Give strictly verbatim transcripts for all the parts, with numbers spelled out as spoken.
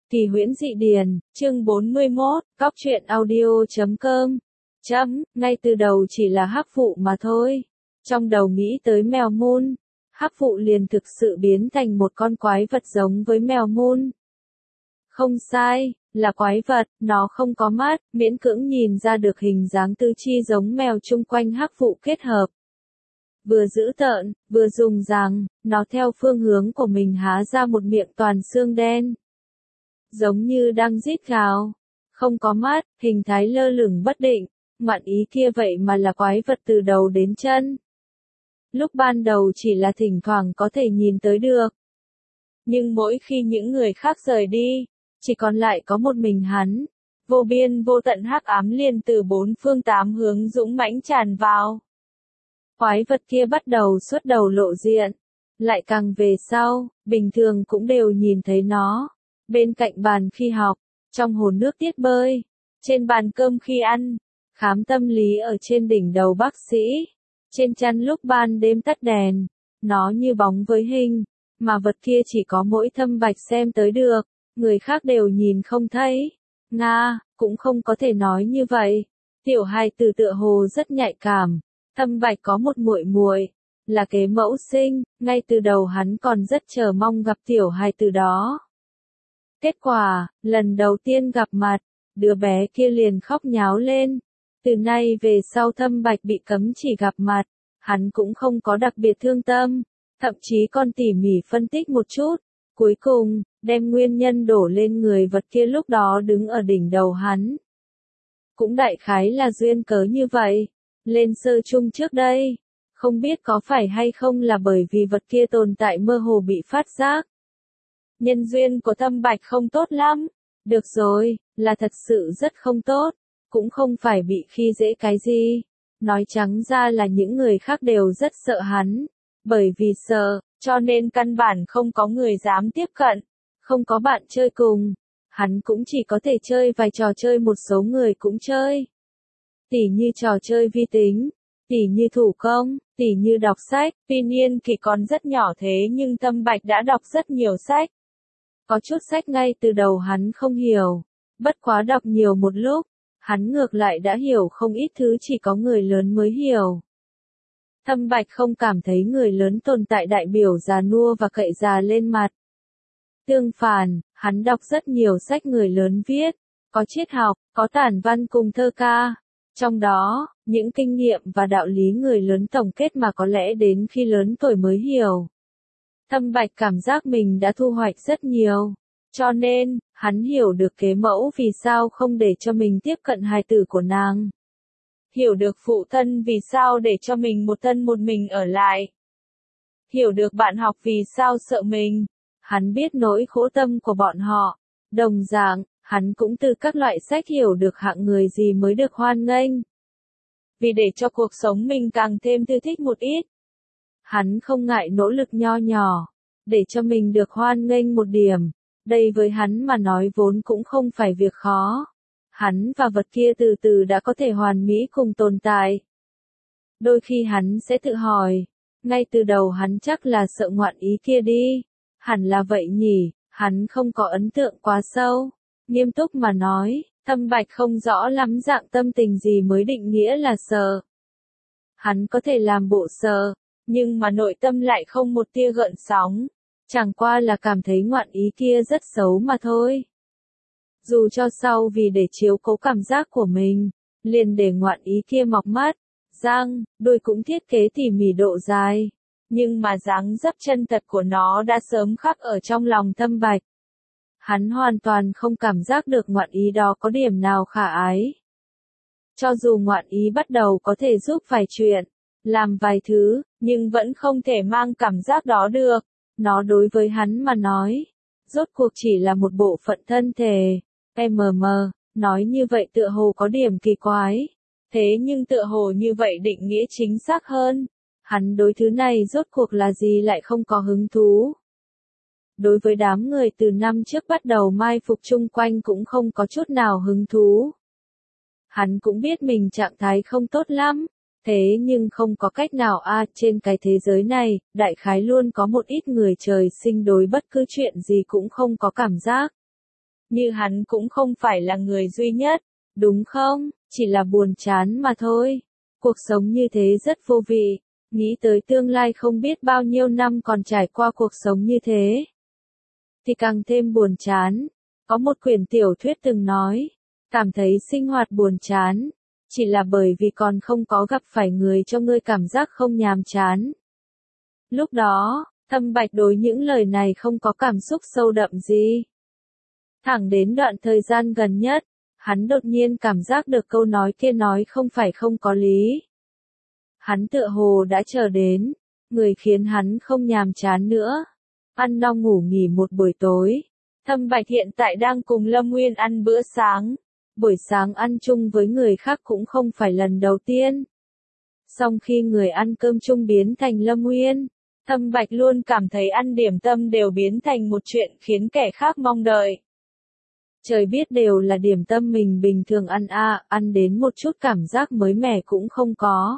Kỳ huyễn dị điển, chương bốn mươi mốt, góc truyện audio chấm com. Chấm, ngay từ đầu chỉ là hắc vụ mà thôi. Trong đầu nghĩ tới mèo mun, hắc vụ liền thực sự biến thành một con quái vật giống với mèo mun. Không sai, là quái vật, nó không có mắt, miễn cưỡng nhìn ra được hình dáng tứ chi giống mèo chung quanh hắc vụ kết hợp. Vừa dữ tợn, vừa dùng răng, nó theo phương hướng của mình há ra một miệng toàn xương đen. Giống như đang rít gào, không có mắt, hình thái lơ lửng bất định, ngoạn ý kia vậy mà là quái vật từ đầu đến chân. Lúc ban đầu chỉ là thỉnh thoảng có thể nhìn tới được. Nhưng mỗi khi những người khác rời đi, chỉ còn lại có một mình hắn, vô biên vô tận hắc ám liền từ bốn phương tám hướng dũng mãnh tràn vào. Quái vật kia bắt đầu xuất đầu lộ diện, lại càng về sau, bình thường cũng đều nhìn thấy nó. Bên cạnh bàn khi học, trong hồ nước tiết bơi, trên bàn cơm khi ăn, khám tâm lý ở trên đỉnh đầu bác sĩ, trên chăn lúc ban đêm tắt đèn, nó như bóng với hình, mà vật kia chỉ có mỗi Thâm Bạch xem tới được, người khác đều nhìn không thấy. Nga, cũng không có thể nói như vậy. Tiểu hài tử tựa hồ rất nhạy cảm, Thâm Bạch có một muội muội, là kế mẫu sinh, ngay từ đầu hắn còn rất chờ mong gặp tiểu hài tử đó. Kết quả, lần đầu tiên gặp mặt, đứa bé kia liền khóc nháo lên. Từ nay về sau Thâm Bạch bị cấm chỉ gặp mặt, hắn cũng không có đặc biệt thương tâm, thậm chí còn tỉ mỉ phân tích một chút. Cuối cùng, đem nguyên nhân đổ lên người vật kia lúc đó đứng ở đỉnh đầu hắn. Cũng đại khái là duyên cớ như vậy. Lên sơ chung trước đây, không biết có phải hay không là bởi vì vật kia tồn tại mơ hồ bị phát giác. Nhân duyên của Thâm Bạch không tốt lắm. Được rồi, là thật sự rất không tốt. Cũng không phải bị khi dễ cái gì. Nói trắng ra là những người khác đều rất sợ hắn. Bởi vì sợ, cho nên căn bản không có người dám tiếp cận. Không có bạn chơi cùng. Hắn cũng chỉ có thể chơi vài trò chơi một số người cũng chơi. Tỉ như trò chơi vi tính, tỉ như thủ công, tỉ như đọc sách. Tuy nhiên Kỳ còn rất nhỏ thế nhưng Thâm Bạch đã đọc rất nhiều sách. Có chút sách ngay từ đầu hắn không hiểu, bất quá đọc nhiều một lúc, hắn ngược lại đã hiểu không ít thứ chỉ có người lớn mới hiểu. Thâm Bạch không cảm thấy người lớn tồn tại đại biểu già nua và cậy già lên mặt. Tương phản, hắn đọc rất nhiều sách người lớn viết, có triết học, có tản văn cùng thơ ca. Trong đó, những kinh nghiệm và đạo lý người lớn tổng kết mà có lẽ đến khi lớn tuổi mới hiểu. Thâm Bạch cảm giác mình đã thu hoạch rất nhiều, cho nên, hắn hiểu được kế mẫu vì sao không để cho mình tiếp cận hài tử của nàng. Hiểu được phụ thân vì sao để cho mình một thân một mình ở lại. Hiểu được bạn học vì sao sợ mình. Hắn biết nỗi khổ tâm của bọn họ. Đồng dạng, hắn cũng từ các loại sách hiểu được hạng người gì mới được hoan nghênh. Vì để cho cuộc sống mình càng thêm thư thích một ít. Hắn không ngại nỗ lực nho nhỏ, để cho mình được hoan nghênh một điểm. Đây với hắn mà nói vốn cũng không phải việc khó. Hắn và vật kia từ từ đã có thể hoàn mỹ cùng tồn tại. Đôi khi hắn sẽ tự hỏi, ngay từ đầu hắn chắc là sợ ngoạn ý kia đi. Hẳn là vậy nhỉ, hắn không có ấn tượng quá sâu. Nghiêm túc mà nói, Thâm Bạch không rõ lắm dạng tâm tình gì mới định nghĩa là sợ. Hắn có thể làm bộ sợ, nhưng mà nội tâm lại không một tia gợn sóng. Chẳng qua là cảm thấy ngoạn ý kia rất xấu mà thôi. Dù cho sau vì để chiếu cố cảm giác của mình, liền để ngoạn ý kia mọc mắt, răng, đuôi cũng thiết kế tỉ mỉ độ dài. Nhưng mà dáng dấp chân thật của nó đã sớm khắc ở trong lòng Thâm Bạch. Hắn hoàn toàn không cảm giác được ngoạn ý đó có điểm nào khả ái. Cho dù ngoạn ý bắt đầu có thể giúp vài chuyện, làm vài thứ, nhưng vẫn không thể mang cảm giác đó được. Nó đối với hắn mà nói, rốt cuộc chỉ là một bộ phận thân thể. M.M. Nói như vậy tựa hồ có điểm kỳ quái. Thế nhưng tựa hồ như vậy định nghĩa chính xác hơn. Hắn đối thứ này rốt cuộc là gì lại không có hứng thú. Đối với đám người từ năm trước bắt đầu mai phục chung quanh cũng không có chút nào hứng thú. Hắn cũng biết mình trạng thái không tốt lắm. Thế nhưng không có cách nào a à, trên cái thế giới này, đại khái luôn có một ít người trời sinh đối bất cứ chuyện gì cũng không có cảm giác. Như hắn cũng không phải là người duy nhất, đúng không? Chỉ là buồn chán mà thôi. Cuộc sống như thế rất vô vị, nghĩ tới tương lai không biết bao nhiêu năm còn trải qua cuộc sống như thế, thì càng thêm buồn chán. Có một quyển tiểu thuyết từng nói, cảm thấy sinh hoạt buồn chán, chỉ là bởi vì còn không có gặp phải người cho ngươi cảm giác không nhàm chán. Lúc đó, Thâm Bạch đối những lời này không có cảm xúc sâu đậm gì. Thẳng đến đoạn thời gian gần nhất, hắn đột nhiên cảm giác được câu nói kia nói không phải không có lý. Hắn tựa hồ đã chờ đến, người khiến hắn không nhàm chán nữa. Ăn no ngủ nghỉ một buổi tối. Thâm Bạch hiện tại đang cùng Lâm Nguyên ăn bữa sáng. Buổi sáng ăn chung với người khác cũng không phải lần đầu tiên. Song khi người ăn cơm chung biến thành Lâm Nguyên, Thâm Bạch luôn cảm thấy ăn điểm tâm đều biến thành một chuyện khiến kẻ khác mong đợi. Trời biết đều là điểm tâm mình bình thường ăn a, à, ăn đến một chút cảm giác mới mẻ cũng không có.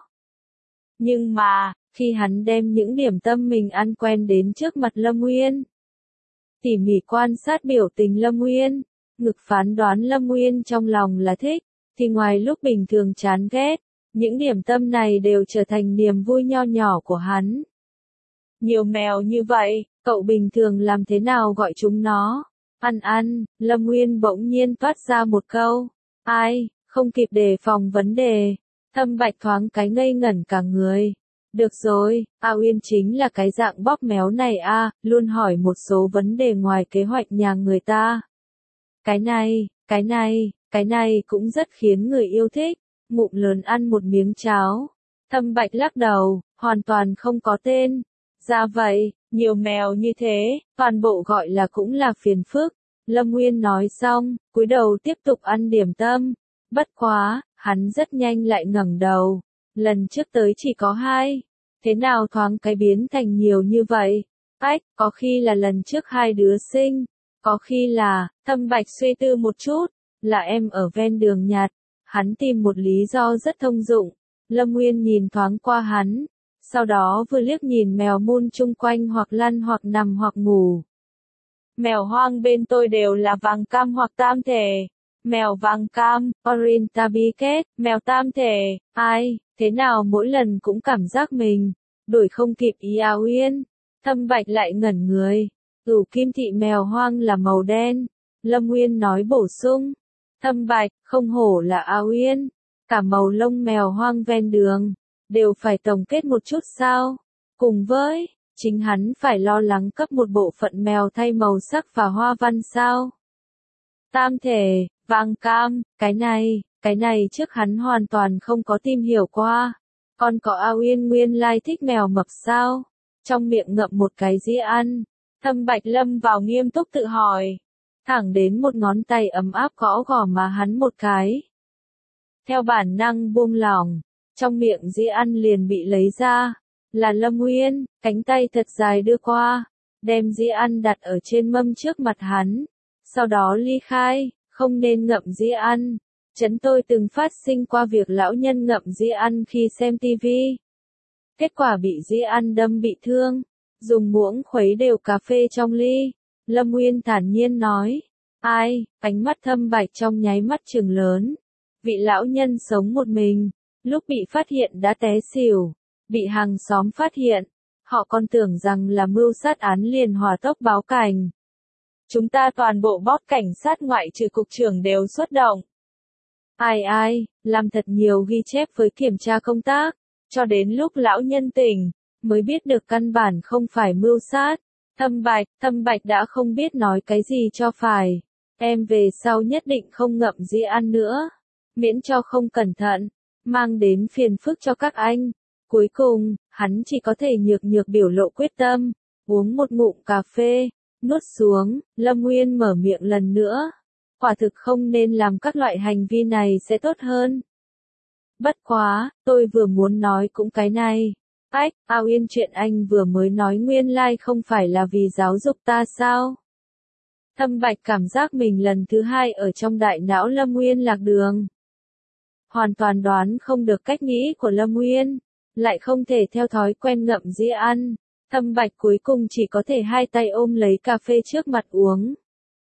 Nhưng mà, khi hắn đem những điểm tâm mình ăn quen đến trước mặt Lâm Nguyên, tỉ mỉ quan sát biểu tình Lâm Nguyên, ngực phán đoán Lâm Nguyên trong lòng là thích, thì ngoài lúc bình thường chán ghét, những điểm tâm này đều trở thành niềm vui nho nhỏ của hắn. Nhiều mèo như vậy, cậu bình thường làm thế nào gọi chúng nó? Ăn ăn, Lâm Nguyên bỗng nhiên toát ra một câu. Ai, không kịp đề phòng vấn đề. Thâm Bạch thoáng cái ngây ngẩn cả người. Được rồi, A Uyên chính là cái dạng bóp méo này a, à, luôn hỏi một số vấn đề ngoài kế hoạch nhà người ta. Cái này, cái này, cái này cũng rất khiến người yêu thích. Ngụm lớn ăn một miếng cháo. Thâm Bạch lắc đầu, hoàn toàn không có tên. Ra vậy, nhiều mèo như thế, toàn bộ gọi là cũng là phiền phức. Lâm Nguyên nói xong, cúi đầu tiếp tục ăn điểm tâm. Bất quá, hắn rất nhanh lại ngẩng đầu. Lần trước tới chỉ có hai. Thế nào thoáng cái biến thành nhiều như vậy? Ách, có khi là lần trước hai đứa sinh. Có khi là, Thâm Bạch suy tư một chút, là em ở ven đường nhặt. Hắn tìm một lý do rất thông dụng. Lâm Nguyên nhìn thoáng qua hắn. Sau đó vừa liếc nhìn mèo mun chung quanh hoặc lăn hoặc nằm hoặc ngủ. Mèo hoang bên tôi đều là vàng cam hoặc tam thể. Mèo vàng cam, Orange Tabby Cat, mèo tam thể, ai, thế nào mỗi lần cũng cảm giác mình, đổi không kịp ý A Uyên. Thâm Bạch lại ngẩn người, Cửu Kim Thị mèo hoang là màu đen. Lâm Nguyên nói bổ sung. Thâm Bạch, không hổ là A Uyên, cả màu lông mèo hoang ven đường, đều phải tổng kết một chút sao? Cùng với, chính hắn phải lo lắng cấp một bộ phận mèo thay màu sắc và hoa văn sao? Tam thể, vàng cam, cái này, cái này trước hắn hoàn toàn không có tìm hiểu qua. Còn có A Uyên nguyên lai thích mèo mập sao? Trong miệng ngậm một cái dĩa ăn, Thâm Bạch lâm vào nghiêm túc tự hỏi. Thẳng đến một ngón tay ấm áp gõ gõ má hắn một cái. Theo bản năng buông lỏng, trong miệng dĩa ăn liền bị lấy ra. Là Lâm Nguyên, cánh tay thật dài đưa qua, đem dĩa ăn đặt ở trên mâm trước mặt hắn. Sau đó ly khai, không nên ngậm dĩa ăn. Chấn tôi từng phát sinh qua việc lão nhân ngậm dĩa ăn khi xem tivi. Kết quả bị dĩa ăn đâm bị thương, dùng muỗng khuấy đều cà phê trong ly. Lâm Nguyên thản nhiên nói. Ai, ánh mắt Thâm Bạch trong nháy mắt trừng lớn. Vị lão nhân sống một mình, lúc bị phát hiện đã té xỉu. Bị hàng xóm phát hiện, họ còn tưởng rằng là mưu sát án liền hỏa tốc báo cảnh. Chúng ta toàn bộ bót cảnh sát ngoại trừ cục trưởng đều xuất động. Ai ai, làm thật nhiều ghi chép với kiểm tra công tác, cho đến lúc lão nhân tỉnh, mới biết được căn bản không phải mưu sát. Thâm Bạch, Thâm Bạch đã không biết nói cái gì cho phải. Em về sau nhất định không ngậm dĩa ăn nữa, miễn cho không cẩn thận, mang đến phiền phức cho các anh. Cuối cùng, hắn chỉ có thể nhược nhược biểu lộ quyết tâm, uống một ngụm cà phê, nuốt xuống. Lâm Nguyên mở miệng lần nữa. Quả thực không nên làm các loại hành vi này sẽ tốt hơn. Bất quá, tôi vừa muốn nói cũng cái này. Ách, A Uyên chuyện anh vừa mới nói nguyên lai không phải là vì giáo dục ta sao? Thâm Bạch cảm giác mình lần thứ hai ở trong đại não Lâm Nguyên lạc đường. Hoàn toàn đoán không được cách nghĩ của Lâm Nguyên, lại không thể theo thói quen ngậm dĩa ăn. Thâm Bạch cuối cùng chỉ có thể hai tay ôm lấy cà phê trước mặt uống.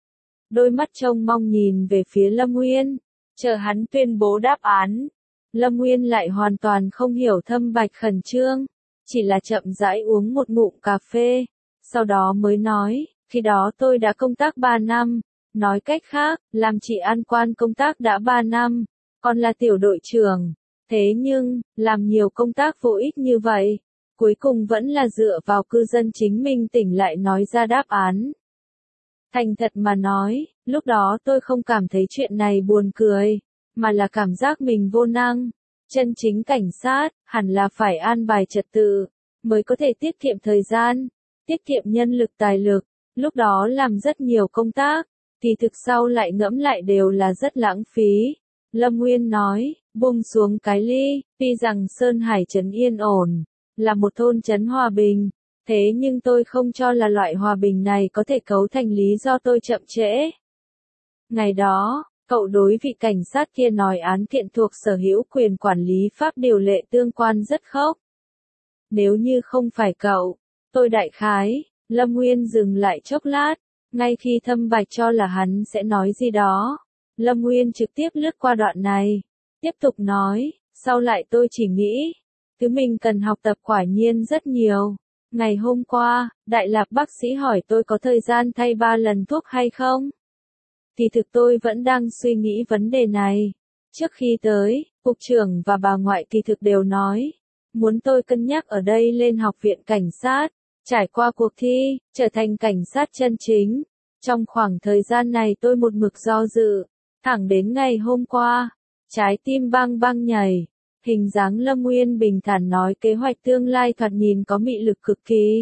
đôi mắt trông mong nhìn về phía Lâm Nguyên, chờ hắn tuyên bố đáp án. Lâm Nguyên lại hoàn toàn không hiểu Thâm Bạch khẩn trương, chỉ là chậm rãi uống một ngụm cà phê, sau đó mới nói, khi đó tôi đã công tác ba năm, nói cách khác, làm chị an quan công tác đã ba năm, còn là tiểu đội trưởng, thế nhưng, làm nhiều công tác vô ích như vậy, cuối cùng vẫn là dựa vào cư dân chính mình tỉnh lại nói ra đáp án. Thành thật mà nói, lúc đó tôi không cảm thấy chuyện này buồn cười, mà là cảm giác mình vô năng. Chân chính cảnh sát, hẳn là phải an bài trật tự, mới có thể tiết kiệm thời gian, tiết kiệm nhân lực tài lực, lúc đó làm rất nhiều công tác, thì thực sau lại ngẫm lại đều là rất lãng phí. Lâm Nguyên nói, buông xuống cái ly, tuy rằng Sơn Hải trấn yên ổn, là một thôn trấn hòa bình, thế nhưng tôi không cho là loại hòa bình này có thể cấu thành lý do tôi chậm trễ. Ngày đó, cậu đối vị cảnh sát kia nói án kiện thuộc sở hữu quyền quản lý pháp điều lệ tương quan rất khốc. Nếu như không phải cậu, tôi đại khái, Lâm Nguyên dừng lại chốc lát, ngay khi Thâm Bạch cho là hắn sẽ nói gì đó. Lâm Nguyên trực tiếp lướt qua đoạn này, tiếp tục nói, sau lại tôi chỉ nghĩ, thứ mình cần học tập quả nhiên rất nhiều. Ngày hôm qua, Đại Lạp bác sĩ hỏi tôi có thời gian thay ba lần thuốc hay không? Thì thực tôi vẫn đang suy nghĩ vấn đề này. Trước khi tới, cục trưởng và bà ngoại kỳ thực đều nói, muốn tôi cân nhắc ở đây lên học viện cảnh sát, trải qua cuộc thi, trở thành cảnh sát chân chính. Trong khoảng thời gian này tôi một mực do dự, thẳng đến ngày hôm qua, trái tim bang bang nhảy. Hình dáng Lâm Nguyên bình thản nói kế hoạch tương lai thoạt nhìn có mị lực cực kỳ.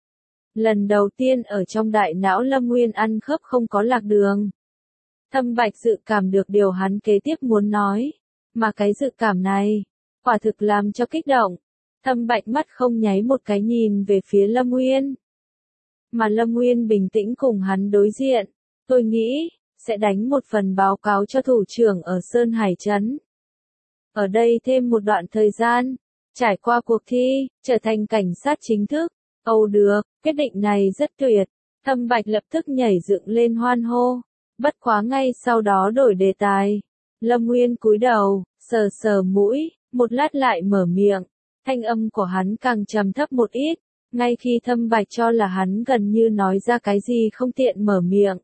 Lần đầu tiên ở trong đại não Lâm Nguyên ăn khớp không có lạc đường. Thâm Bạch dự cảm được điều hắn kế tiếp muốn nói, mà cái dự cảm này, quả thực làm cho kích động. Thâm Bạch mắt không nháy một cái nhìn về phía Lâm Nguyên. Mà Lâm Nguyên bình tĩnh cùng hắn đối diện, tôi nghĩ, sẽ đánh một phần báo cáo cho thủ trưởng ở Sơn Hải Trấn. Ở đây thêm một đoạn thời gian, trải qua cuộc thi, trở thành cảnh sát chính thức. Âu được, quyết định này rất tuyệt. Thâm Bạch lập tức nhảy dựng lên hoan hô. Bất quá ngay sau đó đổi đề tài. Lâm Nguyên cúi đầu, sờ sờ mũi, một lát lại mở miệng. Thanh âm của hắn càng trầm thấp một ít, ngay khi Thâm Bạch cho là hắn gần như nói ra cái gì không tiện mở miệng.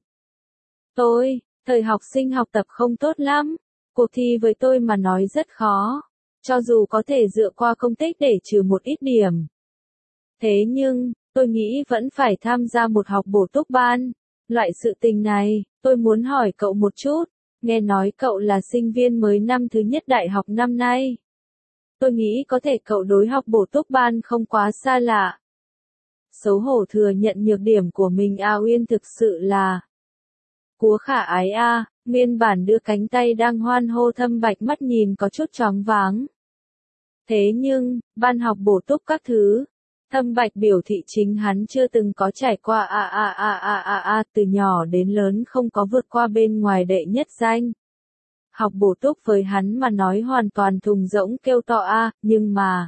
Tôi, thời học sinh học tập không tốt lắm. Cuộc thi với tôi mà nói rất khó, cho dù có thể dựa qua công tích để trừ một ít điểm. Thế nhưng, tôi nghĩ vẫn phải tham gia một học bổ túc ban. Loại sự tình này, tôi muốn hỏi cậu một chút, nghe nói cậu là sinh viên mới năm thứ nhất đại học năm nay. Tôi nghĩ có thể cậu đối học bổ túc ban không quá xa lạ. Xấu hổ thừa nhận nhược điểm của mình A Uyên thực sự là Cúa khả ái a, nguyên bản đưa cánh tay đang hoan hô Thâm Bạch mắt nhìn có chút choáng váng. Thế nhưng, ban học bổ túc các thứ, Thâm Bạch biểu thị chính hắn chưa từng có trải qua a a a a a a từ nhỏ đến lớn không có vượt qua bên ngoài đệ nhất danh. Học bổ túc với hắn mà nói hoàn toàn thùng rỗng kêu to a, nhưng mà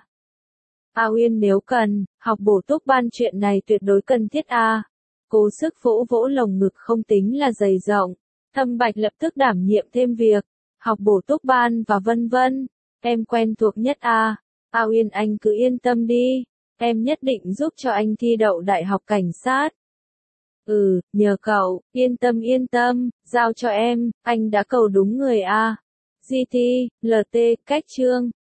A Uyên nếu cần, học bổ túc ban chuyện này tuyệt đối cần thiết a. Cố sức vỗ vỗ lồng ngực không tính là dày rộng. Thâm Bạch lập tức đảm nhiệm thêm việc, học bổ túc ban và vân vân. Em quen thuộc nhất a. A Uyên anh cứ yên tâm đi, em nhất định giúp cho anh thi đậu đại học cảnh sát. Ừ, nhờ cậu, yên tâm yên tâm, giao cho em, anh đã cầu đúng người a. giê tê, lờ tê, cách chương.